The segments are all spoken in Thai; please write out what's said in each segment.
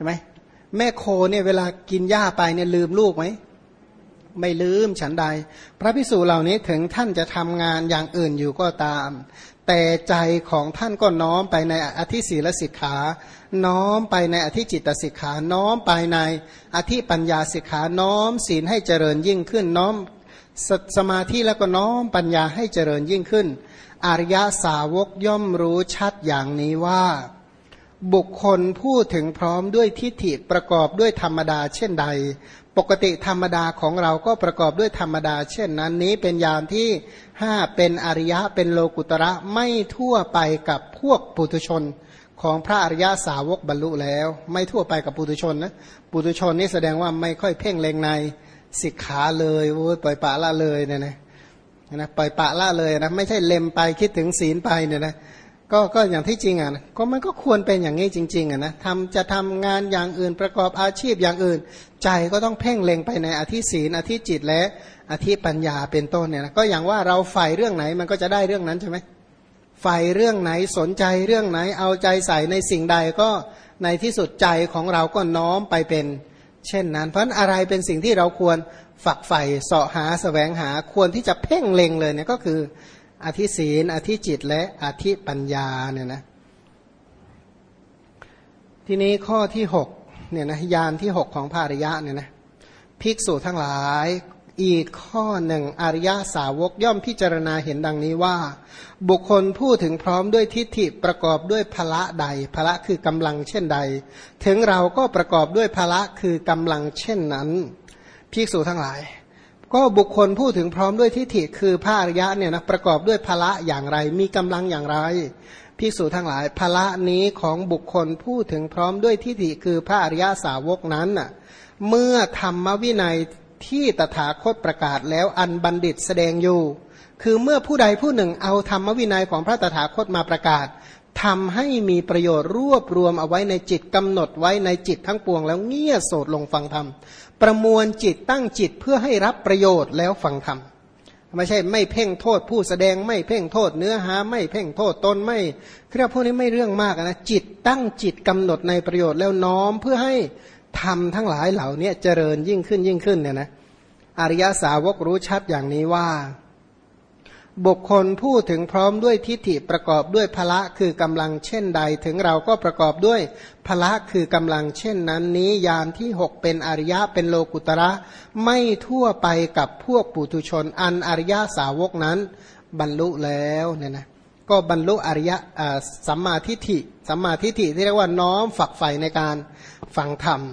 ช่ไหมแม่โคเนี่ยเวลากินหญ้าไปเนี่ยลืมลูกไหมไม่ลืมฉันใดพระภิกษุเหล่านี้ถึงท่านจะทำงานอย่างอื่นอยู่ก็ตามแต่ใจของท่านก็น้อมไปในอธิศีลสิกขาน้อมไปในอธิจิตตสิกขาน้อมไปในอธิปัญญาสิกขาน้อมศีลให้เจริญยิ่งขึ้นน้อมสมาธิแล้วก็น้อมปัญญาให้เจริญยิ่งขึ้นอริยสาวกย่อมรู้ชัดอย่างนี้ว่าบุคคลผู้ถึงพร้อมด้วยทิฏฐิประกอบด้วยธรรมดาเช่นใดปกติธรรมดาของเราก็ประกอบด้วยธรรมดาเช่นนั้นนี้เป็นญาณที่5เป็นอริยะเป็นโลกุตระไม่ทั่วไปกับพวกปุถุชนของพระอริยสาวกบรรลุแล้วไม่ทั่วไปกับปุถุชนนะปุถุชนนี่แสดงว่าไม่ค่อยเพ่งเล็งในสิกขาเลยโอ้ยปล่อยปละละเลยเนี่ยนะปล่อยปละละเลยนะไม่ใช่เล็มไปคิดถึงศีลไปเนี่ยนะก็อย่างที่จริงอ่ะนะก็มันก็ควรเป็นอย่างนี้จริงๆอ่ะนะจะทำงานอย่างอื่นประกอบอาชีพอย่างอื่นใจก็ต้องเพ่งเล็งไปในอธิศีลอธิจิตและอธิปัญญาเป็นต้นเนี่ยนะก็อย่างว่าเราใฝ่เรื่องไหนมันก็จะได้เรื่องนั้นใช่ไหมใฝ่เรื่องไหนสนใจเรื่องไหนเอาใจใส่ในสิ่งใดก็ในที่สุดใจของเราก็น้อมไปเป็นเช่นนั้นเพราะอะไรเป็นสิ่งที่เราควรฝักใฝ่เสาะหาแสวงหาควรที่จะเพ่งเล็งเลยเนี่ยก็คืออธิศีลอธิจิตและอธิปัญญาเนี่ยนะทีนี้ข้อที่6เนี่ยนะญาณที่6ของพระอริยะเนี่ยนะภิกษุทั้งหลายอีกข้อหนึ่งอริยสาวกย่อมพิจารณาเห็นดังนี้ว่าบุคคลผู้ถึงพร้อมด้วยทิฏฐิประกอบด้วยพละใดพละคือกำลังเช่นใดถึงเราก็ประกอบด้วยพละคือกำลังเช่นนั้นภิกษุทั้งหลายก็บุคคลพูดถึงพร้อมด้วยทิฏฐิคือพระอริยะเนี่ยนะประกอบด้วยพละอย่างไรมีกำลังอย่างไรภิกษุทั้งหลายพละนี้ของบุคคลพูดถึงพร้อมด้วยทิฏฐิคือพระอริยสาวกนั้นน่ะเมื่อธรรมวินัยที่ตถาคตประกาศแล้วอันบัณฑิตแสดงอยู่คือเมื่อผู้ใดผู้หนึ่งเอาธรรมวินัยของพระตถาคตมาประกาศทำให้มีประโยชน์รวบรวมเอาไว้ในจิตกำหนดไว้ในจิตทั้งปวงแล้วเงี่ยโสดลงฟังธรรมประมวลจิตตั้งจิตเพื่อให้รับประโยชน์แล้วฟังธรรมไม่ใช่ไม่เพ่งโทษผู้แสดงไม่เพ่งโทษเนื้อหาไม่เพ่งโทษตนไม่เรียกพวกนี้ไม่เรื่องมากนะจิตตั้งจิตกำหนดในประโยชน์แล้วน้อมเพื่อให้ธรรมทั้งหลายเหล่านี้เจริญยิ่งขึ้นเนี่ยนะอริยสาวกรู้ชัดอย่างนี้ว่าบุคคลผู้ถึงพร้อมด้วยทิฏฐิประกอบด้วยพละคือกำลังเช่นใดถึงเราก็ประกอบด้วยพละคือกำลังเช่นนั้นนี้ญาณที่6เป็นอริยะเป็นโลกุตระไม่ทั่วไปกับพวกปุถุชนอันอริยสาวกนั้นบรรลุแล้วเนี่ยนะก็บรรลุอริยสัมมาทิฏฐิที่เรียกว่าน้อมฝักใฝ่ในการฟังธรรม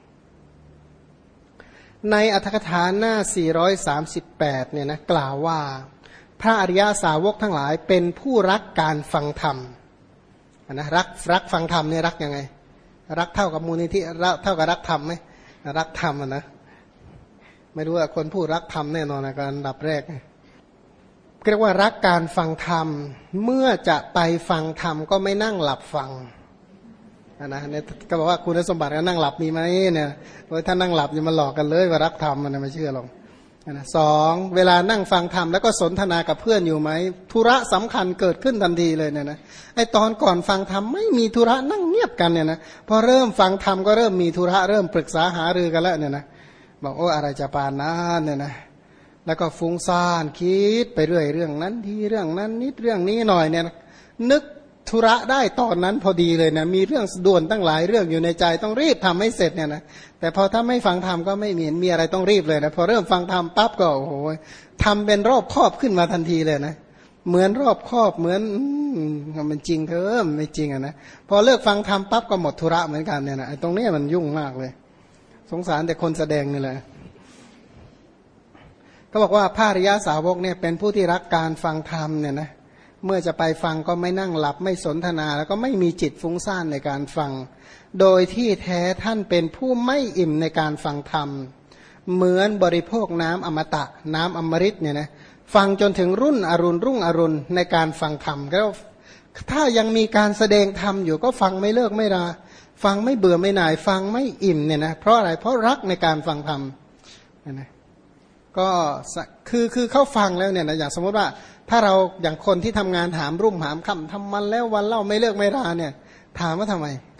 ในอรรถกถาหน้า438เนี่ยนะกล่าวว่าพระอริยสาวกทั้งหลายเป็นผู้รักการฟังธรรมนะรักฟังธรรมเนี่ยรักยังไงรักเท่ากับมูลนิธิเท่ากับรักธรรมไหมรักธรรมนะไม่รู้ว่าคนผู้รักธรรมแน่นอนนะการดับแรกเรียกว่ารักการฟังธรรมเมื่อจะไปฟังธรรมก็ไม่นั่งหลับฟังนะเนี่ยก็บอกว่าคุณสมบัติการนั่งหลับมีไหมเนี่ยถ้านั่งหลับอย่ามาหลอกกันเลยว่ารักธรรมมันไม่เชื่อหรอกสองเวลานั่งฟังธรรมแล้วก็สนทนากับเพื่อนอยู่ไหมธุระสำคัญเกิดขึ้นทันทีเลยเนี่ยนะไอตอนก่อนฟังธรรมไม่มีธุระนั่งเงียบกันเนี่ยนะพอเริ่มฟังธรรมก็เริ่มมีธุระเริ่มปรึกษาหารือกันแล้วเนี่ยนะบอกโอ้อะไรจะปานนั้นเนี่ยนะแล้วก็ฟุ้งซ่านคิดไปเรื่อยเรื่องนั้นทีเรื่องนั้นนิดเรื่องนี้หน่อยเนี่ยนะนึกธุระได้ตอนนั้นพอดีเลยนะมีเรื่องด่วนตั้งหลายเรื่องอยู่ในใจต้องรีบทำให้เสร็จเนี่ยนะแต่พอถ้าไม่ฟังธรรมก็ไม่มีอะไรต้องรีบเลยนะพอเริ่มฟังธรรมปั๊บก็โอ้โหทำเป็นรอบครอบขึ้นมาทันทีเลยนะเหมือนรอบครอบเหมือนมันจริงเถอะไม่จริงอ่ะนะพอเลิกฟังธรรมปั๊บก็หมดธุระเหมือนกันเนี่ยนะตรงนี้มันยุ่งมากเลยสงสารแต่คนแสดงนี่แหละก็บอกว่าพระอริยสาวกเนี่ยเป็นผู้ที่รักการฟังธรรมเนี่ยนะเมื่อจะไปฟังก็ไม่นั่งหลับไม่สนทนาแล้วก็ไม่มีจิตฟุ้งซ่านในการฟังโดยที่แท้ท่านเป็นผู้ไม่อิ่มในการฟังธรรมเหมือนบริโภคน้ำอมตะน้ำอมฤตเนี่ยนะฟังจนถึงรุ่งอรุณในการฟังธรรมก็ถ้ายังมีการแสดงธรรมอยู่ก็ฟังไม่เลิกไม่ลาฟังไม่เบื่อไม่หน่ายฟังไม่อิ่มเนี่ยนะเพราะอะไรเพราะรักในการฟังธรรมนะก็คือเขาฟังแล้วเนี่ยนะอย่างสมมติว่าถ้าเราอย่างคนที่ทำงานหามรุ่งหามค่ำทำมันแล้ววันเล่าไม่เลิกไม่ลาเนี่ยถามว่าทำไมเขา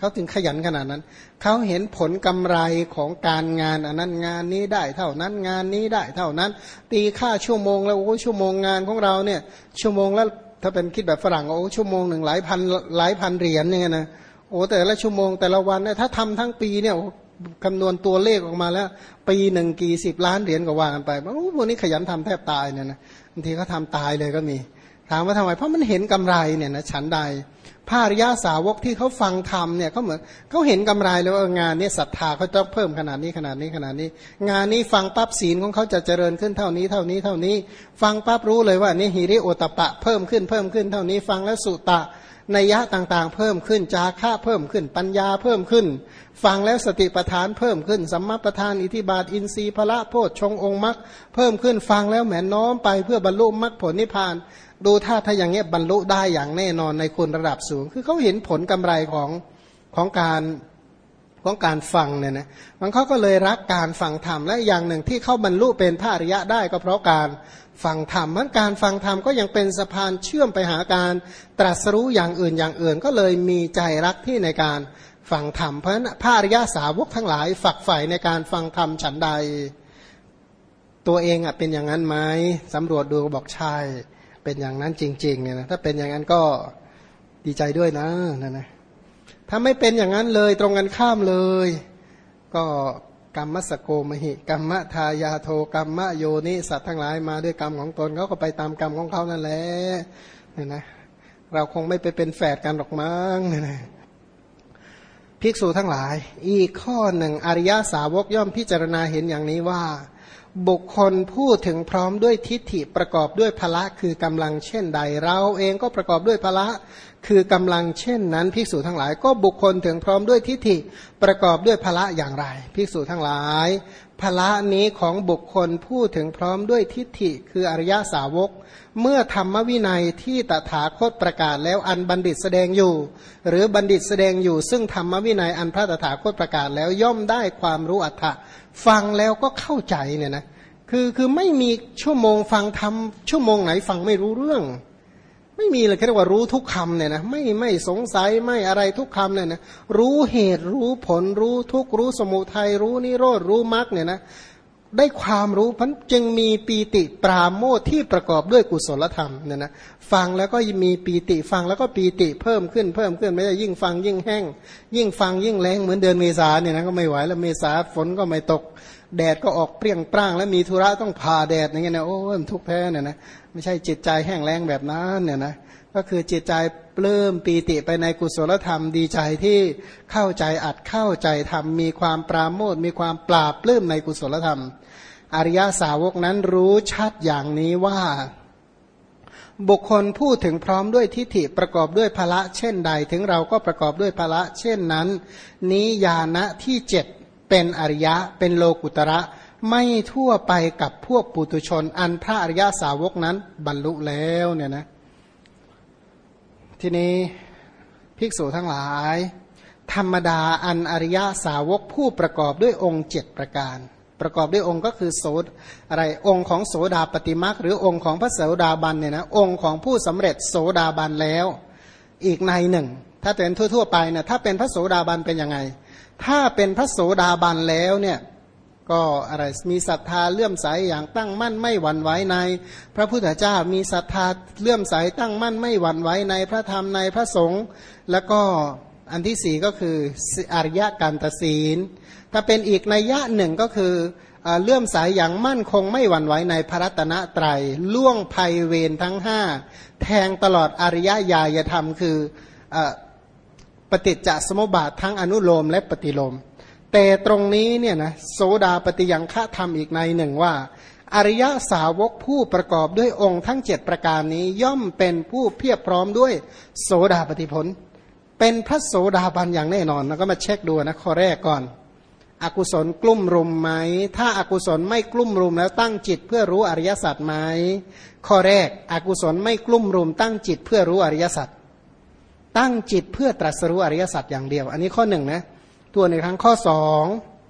เขาถึงขยันขนาดนั้นเขาเห็นผลกำไรของการงานอันนั้นงานนี้ได้เท่านั้นงานนี้ได้เท่านั้นตีค่าชั่วโมงแล้วโอ้ชั่วโมงงานของเราเนี่ยชั่วโมงแล้วถ้าเป็นคิดแบบฝรั่งโอ้ชั่วโมงหนึ่งหลายพันเหรียญเนี่ยนะโอ้แต่ละชั่วโมงแต่ละวันเนี่ยถ้าทำทั้งปีเนี่ยคำนวณตัวเลขออกมาแล้วปีหนึ่งกี่สิบล้านเหรียญก็ว่ากันไปโอ้พวกนี้ขยันทำแทบตายเนี่ยนะบางทีเขาทำตายเลยก็มีถามว่าทำไมเพราะมันเห็นกำไรเนี่ยนะฉันใดพระอริยสาวกที่เขาฟังธรรมเนี่ยเขาเหมือนเขาเห็นกำไรแล้วว่างานนี้ศรัทธาเขาต้องเพิ่มขนาดนี้งานนี้ฟังปั๊บศีลของเขาจะเจริญขึ้นเท่านี้ฟังปั๊บรู้เลยว่านี่หิริโอตปะเพิ่มขึ้นเท่านี้ฟังแล้วสุตะนัยยะต่างๆเพิ่มขึ้นจาคะเพิ่มขึ้นปัญญาเพิ่มขึ้นฟังแล้วสติปัฏฐานเพิ่มขึ้นสัมมาปัฏฐานอิทธิบาทอินทรีย์พละโพชฌงค์องค์มรรคเพิ่มขึ้นฟังแล้วแหมน้อมไปเพื่อบรรลุมรรคผลนิพพานดูถ้าอย่างเงี้ยบรรลุได้อย่างแน่นอนในคุณระดับสูงคือเขาเห็นผลกำไรของการฟังเนี่ยนะมันเขาก็เลยรักการฟังธรรมและอย่างหนึ่งที่เขาบรรลุเป็นพระอริยะได้ก็เพราะการฟังธรรมมันการฟังธรรมก็ยังเป็นสะพานเชื่อมไปหาการตรัสรู้อย่างอื่นก็เลยมีใจรักที่ในการฟังธรรมเพราะฉะนั้นพระอริยสาวกทั้งหลายฝักใฝ่ในการฟังธรรมฉันใดตัวเองเป็นอย่างนั้นไหมสำรวจดูก็บอกใช่เป็นอย่างนั้นจริงๆเนี่ยนะถ้าเป็นอย่างนั้นก็ดีใจด้วยนะถ้าไม่เป็นอย่างนั้นเลยตรงกันข้ามเลยก็กรรมสโกมหิกรรมทายาโทกรรมโยนิสัตว์ทั้งหลายมาด้วยกรรมของตนเขาก็ไปตามกรรมของเขานั่นแหละเนี่ยนะเราคงไม่ไปเป็นแฝดกันหรอกมั้งเนี่ยนะภิกษุทั้งหลายอีกข้อหนึ่งอริยสาวกย่อมพิจารณาเห็นอย่างนี้ว่าบุคคลพูดถึงพร้อมด้วยทิฏฐิประกอบด้วยพละคือกำลังเช่นใดเราเองก็ประกอบด้วยพละคือกำลังเช่นนั้นภิกษุทั้งหลายก็บุคคลถึงพร้อมด้วยทิฏฐิประกอบด้วยพละอย่างไรภิกษุทั้งหลายพละนี้ของบุคคลพูดถึงพร้อมด้วยทิฏฐิคืออริยสาวกเมื่อธรรมวินัยที่ตถาคตประกาศแล้วอันบัณฑิตแสดงอยู่หรือบัณฑิตแสดงอยู่ซึ่งธรรมวินัยอันพระตถาคตประกาศแล้วย่อมได้ความรู้อัตถะฟังแล้วก็เข้าใจเนี่ยนะคือไม่มีชั่วโมงฟังธรรมชั่วโมงไหนฟังไม่รู้เรื่องไม่มีเลยแค่ว่ารู้ทุกคำเนี่ยนะไม่สงสัยไม่อะไรทุกคำเนี่ยนะรู้เหตุรู้ผลรู้ทุกรู้สมุทัยรู้นิโรธรู้มรรคเนี่ยนะได้ความรู้พันจึงมีปีติปราโมทย์ที่ประกอบด้วยกุศลธรรมเนี่ยนะฟังแล้วก็มีปีติฟังแล้วก็ปีติเพิ่มขึ้นไม่ได้ยิ่งฟังยิ่งแห้งยิ่งฟังยิ่งแรงเหมือนเดือนเมษาเนี่ยนะก็ไม่ไหวแล้วเมษาฝนก็ไม่ตกแดดก็ออกเปรี้ยงปร้างแล้วมีธุระต้องผ่าแดดอย่างเงี้ยนะโอ้ยทุกข์แท้เนี่ยนะไม่ใช่จิตใจแห้งแล้งแบบนั้นเนี่ยนะก็คือจิตใจปลื้มปีติไปในกุศลธรรมดีใจที่เข้าใจอัดเข้าใจธรรมมีความปราโมทย์มีความปราบปลื้มในกุศลธรรมอริยสาวกนั้นรู้ชัดอย่างนี้ว่าบุคคลพูดถึงพร้อมด้วยทิฏฐิประกอบด้วยพละเช่นใดถึงเราก็ประกอบด้วยพละเช่นนั้นนี้ญาณะที่เจ็ดเป็นอริยะเป็นโลกุตระไม่ทั่วไปกับพวกปุถุชนอันพระอริยสาวกนั้นบรรลุแล้วเนี่ยนะทีนี้ภิกษุทั้งหลายธรรมดาอันอริยสาวกผู้ประกอบด้วยองค์7ประการประกอบด้วยองค์ก็คือโสดอะไรองค์ของโสดาปฏิมรรคหรือองค์ของพระโสดาบันเนี่ยนะองค์ของผู้สำเร็จโสดาบันแล้วอีกในหนึ่งถ้าเป็นทั่วๆไปเนี่ยถ้าเป็นพระโสดาบันเป็นยังไงถ้าเป็นพระโสดาบันแล้วเนี่ยก็อะไรมีศรัทธาเลื่อมใสอย่างตั้งมั่นไม่หวั่นไหวในพระพุทธเจ้ามีศรัทธาเลื่อมใสตั้งมั่นไม่หวั่นไหวในพระธรรมในพระสงฆ์แล้วก็อันที่สี่ก็คืออริยกันตศีลถ้าเป็นอีกนัยยะหนึ่งก็คือเลื่อมใสอย่างมั่นคงไม่หวั่นไหวในพระรัตนตรัยล่วงภัยเวรทั้งห้าแทงตลอดอริยญาณธรรมคือปฏิจจสมุปบาททั้งอนุโลมและปฏิโลมแต่ตรงนี้เนี่ยนะโสดาปฏิยังฆะธรรมอีกในหนึ่งว่าอริยสาวกผู้ประกอบด้วยองค์ทั้ง7ประการนี้ย่อมเป็นผู้เพียบพร้อมด้วยโสดาปฏิผลเป็นพระโสดาบันอย่างแน่นอนแล้วก็มาเช็คดูนะข้อแรกก่อนอกุศลกลุ่มรุมไหมถ้าอากุศลไม่กลุ่มรุมแล้วตั้งจิตเพื่อรู้อริยสัจไหมข้อแรกอกุศลไม่กลุ่มรุมตั้งจิตเพื่อรู้อริยสัจตั้งจิตเพื่อตรัสรู้อริยสัจอย่างเดียวอันนี้ข้อหนึ่งนะตัวในครั้งข้อสอง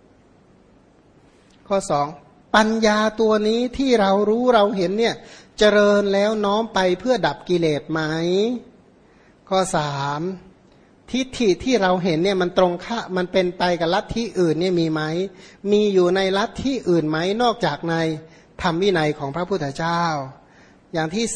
ปัญญาตัวนี้ที่เรารู้เราเห็นเนี่ยเจริญแล้วน้อมไปเพื่อดับกิเลสไหมข้อสามทิฏฐิที่เราเห็นเนี่ยมันตรงข้ามันเป็นไปกับลัทธิอื่นเนี่ยมีไหมมีอยู่ในลัทธิอื่นไหมนอกจากในธรรมวินัยของพระพุทธเจ้าอย่างที่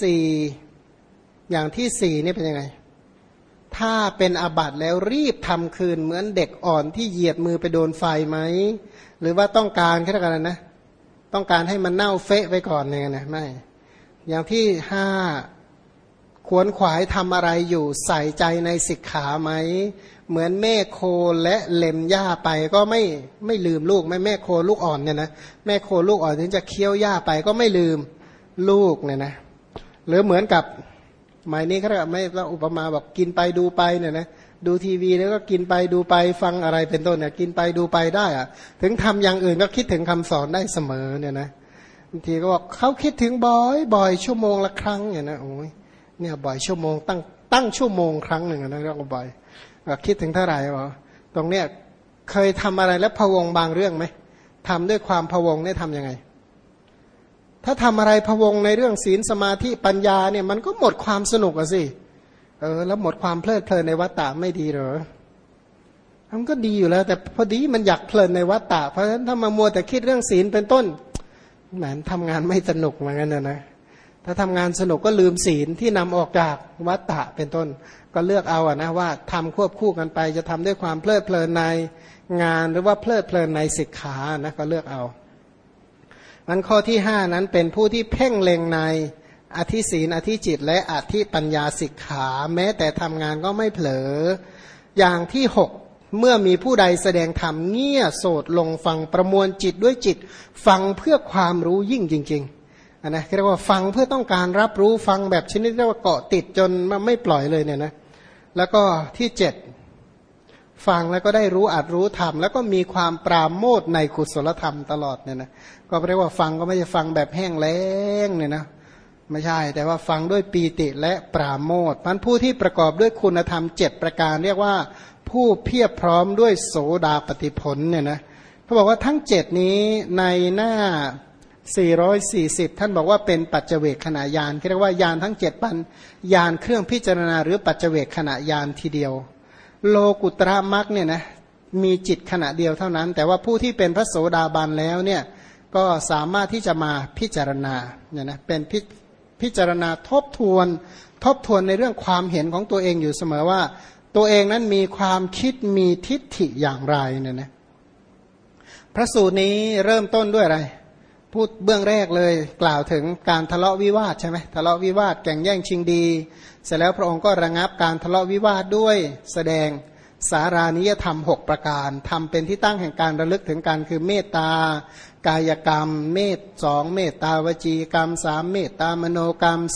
สี่นี่เป็นยังไงถ้าเป็นอาบัติแล้วรีบทำคืนเหมือนเด็กอ่อนที่เหยียบมือไปโดนไฟไหมหรือว่าต้องการแค่ไหนนะต้องการให้มันเน่าเฟะไปก่อนเนี่ยนะไม่อย่างที่ห้าขวนขวายทำอะไรอยู่ใส่ใจในสิกขาไหมเหมือนแม่โคและเล็มหญ้าไปก็ไม่ลืมลูกแม่โคลูกอ่อนเนี่ยนะแม่โคลูกอ่อนถึงจะเคี้ยวหญ้าไปก็ไม่ลืมลูกเนี่ยนะหรือเหมือนกับหมายนี้เขาไม่ต้องอุปมาบอกกินไปดูไปเนี่ยนะดูทีวีแล้วก็กินไปดูไปฟังอะไรเป็นต้นเนี่ยกินไปดูไปได้อะถึงทำอย่างอื่นก็คิดถึงคำสอนได้เสมอเนี่ยนะบางทีก็บอกเขาคิดถึงบ่อยชั่วโมงละครั้งเนี่ยนะโอ้ยเนี่ยบ่อยชั่วโมงตั้งชั่วโมงครั้งหนึ่งนะเรียกว่าบ่อยคิดถึงเท่าไหร่วะตรงเนี้ยเคยทำอะไรแล้วพะวงบางเรื่องไหมทำด้วยความพะวงเนี่ยทำยังไงถ้าทำอะไรพะวงในเรื่องศีลสมาธิปัญญาเนี่ยมันก็หมดความสนุกอะสิแล้วหมดความเพลิดเพลินในวัฏฏะไม่ดีเหรอมันก็ดีอยู่แล้วแต่พอดีมันอยากเพลินในวัฏฏะเพราะฉะนั้นถ้ามามัวแต่คิดเรื่องศีลเป็นต้นแหมทำงานไม่สนุกเหมือนกันนะถ้าทำงานสนุกก็ลืมศีลที่นำออกจากวัฏฏะเป็นต้นก็เลือกเอาอะนะว่าทำควบคู่กันไปจะทำด้วยความเพลิดเพลินในงานหรือว่าเพลิดเพลินในสิกขานะก็เลือกเอามันข้อที่ห้านั้นเป็นผู้ที่เพ่งเล็งในอธิศีลอธิจิตและอธิปัญญาสิกขาแม้แต่ทำงานก็ไม่เผลออย่างที่หกเมื่อมีผู้ใดแสดงธรรมเงี่ยโสดลงฟังประมวลจิตด้วยจิตฟังเพื่อความรู้ยิ่งจริงๆนะเรียกว่าฟังเพื่อต้องการรับรู้ฟังแบบชนิดเรียกว่าเกาะติดจนไม่ปล่อยเลยเนี่ยนะแล้วก็ที่เจ็ดฟังแล้วก็ได้รู้อัดรู้ธรรมแล้วก็มีความปราโมทย์ในกุศลธรรมตลอดเนี่ยนะก็เรียกว่าฟังก็ไม่ใช่ฟังแบบแห้งแล้งเนี่ยนะไม่ใช่แต่ว่าฟังด้วยปีติและปราโมทย์ผู้ที่ประกอบด้วยคุณธรรม7ประการเรียกว่าผู้เพียบพร้อมด้วยโสดาปฏิผลเนี่ยนะเขาบอกว่าทั้ง7นี้ในหน้า440ท่านบอกว่าเป็นปัจเจเวคขณะญาณเรียกว่าญาณทั้ง7ปัญญาณเครื่องพิจารณาหรือปัจเจเวคขณะญาณทีเดียวโลกุตระมรรคเนี่ยนะมีจิตขณะเดียวเท่านั้นแต่ว่าผู้ที่เป็นพระโสดาบันแล้วเนี่ยก็สามารถที่จะมาพิจารณาเนี่ยนะเป็นพิจารณาทบทวนในเรื่องความเห็นของตัวเองอยู่เสมอว่าตัวเองนั้นมีความคิดมีทิฏฐิอย่างไรเนี่ยนะพระสูตรนี้เริ่มต้นด้วยอะไรพูดเบื้องแรกเลยกล่าวถึงการทะเลาะวิวาทใช่ไหมทะเลาะวิวาทแข่งแย่งชิงดีเสร็จแล้วพระองค์ก็ระงับการทะเลาะวิวาทด้วยแสดงสารานิยธรรม6ประการทำเป็นที่ตั้งแห่งการระลึกถึงการคือเมตตากายกรรม2เมตตาวจีกรรม3เมตตามโนกรรม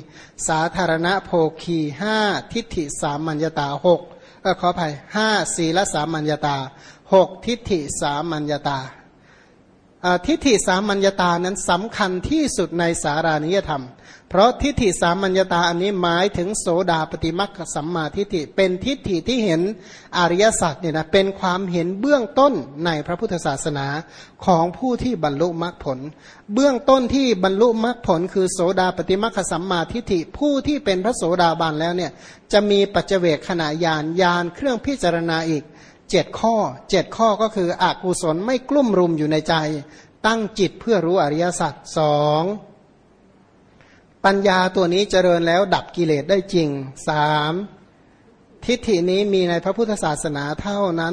4สาธารณโภคี5ทิฏฐิสามัญญตา6ขออภัย5ศีลสามัญญตา6ทิฏฐิสามัญญตาทิฏฐิสามัญญตานั้นสำคัญที่สุดในสารานิยธรรมเพราะทิฏฐิสามัญญตาอันนี้หมายถึงโสดาปฏิมัคคสัมมาทิฏฐิเป็นทิฏฐิที่เห็นอริยสัจเนี่ยนะเป็นความเห็นเบื้องต้นในพระพุทธศาสนาของผู้ที่บรรลุมรรคผลเบื้องต้นที่บรรลุมรรคผลคือโสดาปฏิมัคคสัมมาทิฏฐิผู้ที่เป็นพระโสดาบันแล้วเนี่ยจะมีปัจเจเวคขณะญาณเครื่องพิจารณาอีก7ข้อก็คืออกุศลไม่กลุ่มรุมอยู่ในใจตั้งจิตเพื่อรู้อริยสัจ2ปัญญาตัวนี้เจริญแล้วดับกิเลสได้จริง3ทิฏฐินี้มีในพระพุทธศาสนาเท่านั้น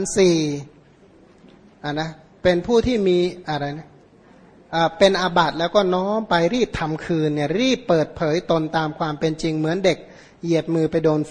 4นะเป็นผู้ที่มีอะไรนะเป็นอาบัติแล้วก็น้อมไปรีบทำคืนเนี่ยรีบเปิดเผยตนตามความเป็นจริงเหมือนเด็กเหยียดมือไปโดนไฟ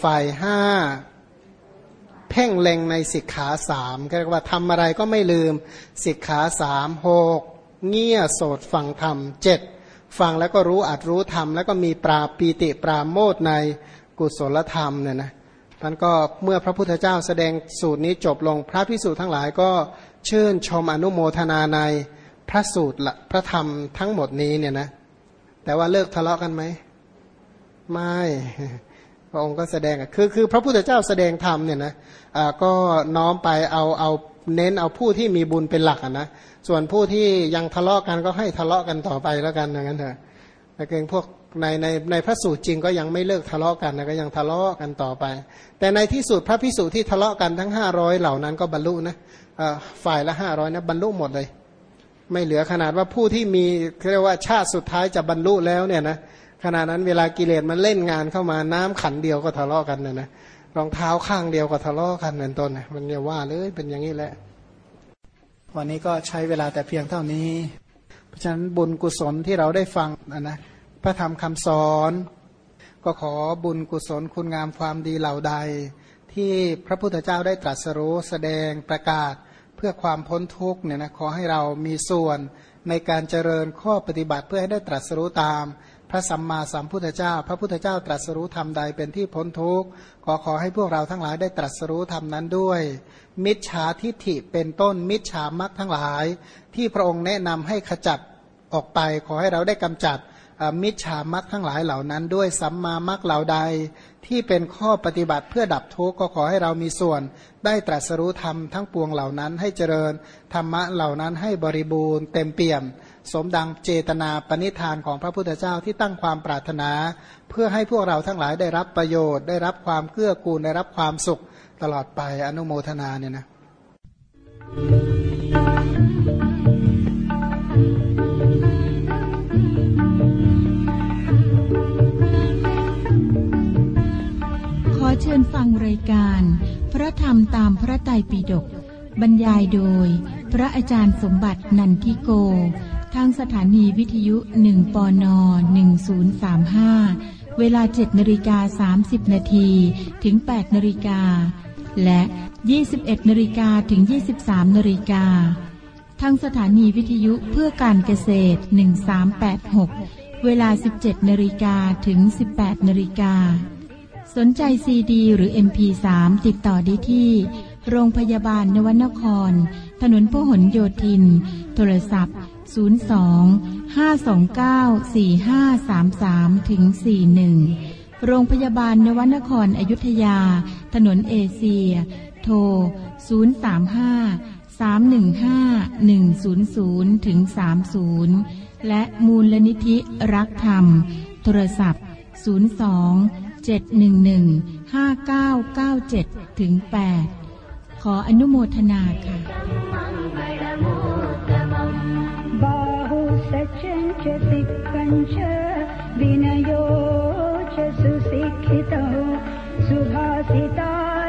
5เพ่งเล็งในสิกขา3เรียกว่าทำอะไรก็ไม่ลืมสิกขา3 6เงี่ยโสดฟังธรรม7ฟังแล้วก็รู้อัดรู้ธรรมแล้วก็มีปราปีติปราโมทในกุศลธรรมเนี่ยนะท่านก็เมื่อพระพุทธเจ้าแสดงสูตรนี้จบลงพระภิกษุทั้งหลายก็ชื่นชมอนุโมทนาในพระสูตรพระธรรมทั้งหมดนี้เนี่ยนะแต่ว่าเลิกทะเลาะกันไหมไม่พระองค์ก็แสดงคือพระพุทธเจ้าแสดงธรรมเนี่ยนะก็น้อมไปเอาเน้นเอาผู้ที่มีบุญเป็นหลักนะส่วนผู้ที่ยังทะเลาะกันก็ให้ทะเลาะกันต่อไปแล้วกันอย่างนั้นเถอะแต่เกินพวกในพระสูตรจริงก็ยังไม่เลิกทะเลาะกันนะก็ยังทะเลาะกันต่อไปแต่ในที่สุดพระภิกษุที่ทะเลาะกันทั้ง500เหล่านั้นก็บรรลุนะฝ่ายละ500นะบรรลุหมดเลยไม่เหลือขนาดว่าผู้ที่มีเรียกว่าชาติสุดท้ายจะบรรลุแล้วเนี่ยนะขณะนั้นเวลากิเลสมันเล่นงานเข้ามาน้ำขันเดียวก็ทะเลาะกันนะรองเท้าข้างเดียวก็ทะเลาะกันเป็นต้นนะมันจะว่าเลยเป็นอย่างนี้แหละวันนี้ก็ใช้เวลาแต่เพียงเท่านี้เพราะฉะนั้นบุญกุศลที่เราได้ฟังนะพระธรรมคำสอนก็ขอบุญกุศลคุณงามความดีเหล่าใดที่พระพุทธเจ้าได้ตรัสรู้แสดงประกาศเพื่อความพ้นทุกข์เนี่ยนะขอให้เรามีส่วนในการเจริญข้อปฏิบัติเพื่อให้ได้ตรัสรู้ตามพระสัมมาสัมพุทธเจ้าพระพุทธเจ้าตรัสรู้ธรรมใดเป็นที่พ้นทุกข์ขอให้พวกเราทั้งหลายได้ตรัสรู้ธรรมนั้นด้วยมิจฉาทิฏฐิเป็นต้นมิจฉามรรคทั้งหลายที่พระองค์แนะนำให้ขจัดออกไปขอให้เราได้กำจัดมิจฉามรรคทั้งหลายเหล่านั้นด้วยสัมมามรรคเหล่าใดที่เป็นข้อปฏิบัติเพื่อดับทุกข์ก็ขอให้เรามีส่วนได้ตรัสรู้ธรรมทั้งปวงเหล่านั้นให้เจริญธรรมะเหล่านั้นให้บริบูรณ์เต็มเปี่ยมสมดังเจตนาปณิธานของพระพุทธเจ้าที่ตั้งความปรารถนาเพื่อให้พวกเราทั้งหลายได้รับประโยชน์ได้รับความเกื้อกูลได้รับความสุขตลอดไปอนุโมทนาเนี่ยนะขอเชิญฟังรายการพระธรรมตามพระไตรปิฎกบรรยายโดยพระอาจารย์สมบัตินันทิโกทางสถานีวิทยุ1ปน1035เวลา 7:30 น.ถึง 8:00 น.และ 21:00 น.ถึง 23:00 น.ทางสถานีวิทยุเพื่อการเกษตร1386เวลา 17:00 น.ถึง 18:00 น.สนใจซีดีหรือ MP3 ติดต่อได้ที่โรงพยาบาลนวนครถนนพหลโยธินโทรศัพท์02-529-4533-41โรงพยาบาลนวนครอยุธยาถนนเอเชียโทร035-315-100-30และมูลนิธิรักธรรมโทรศัพท์02-711-5997-8ขออนุโมทนาค่ะबाहु सचं च तिक्कं च विनयो च सुशिक्षितो सुभाषिता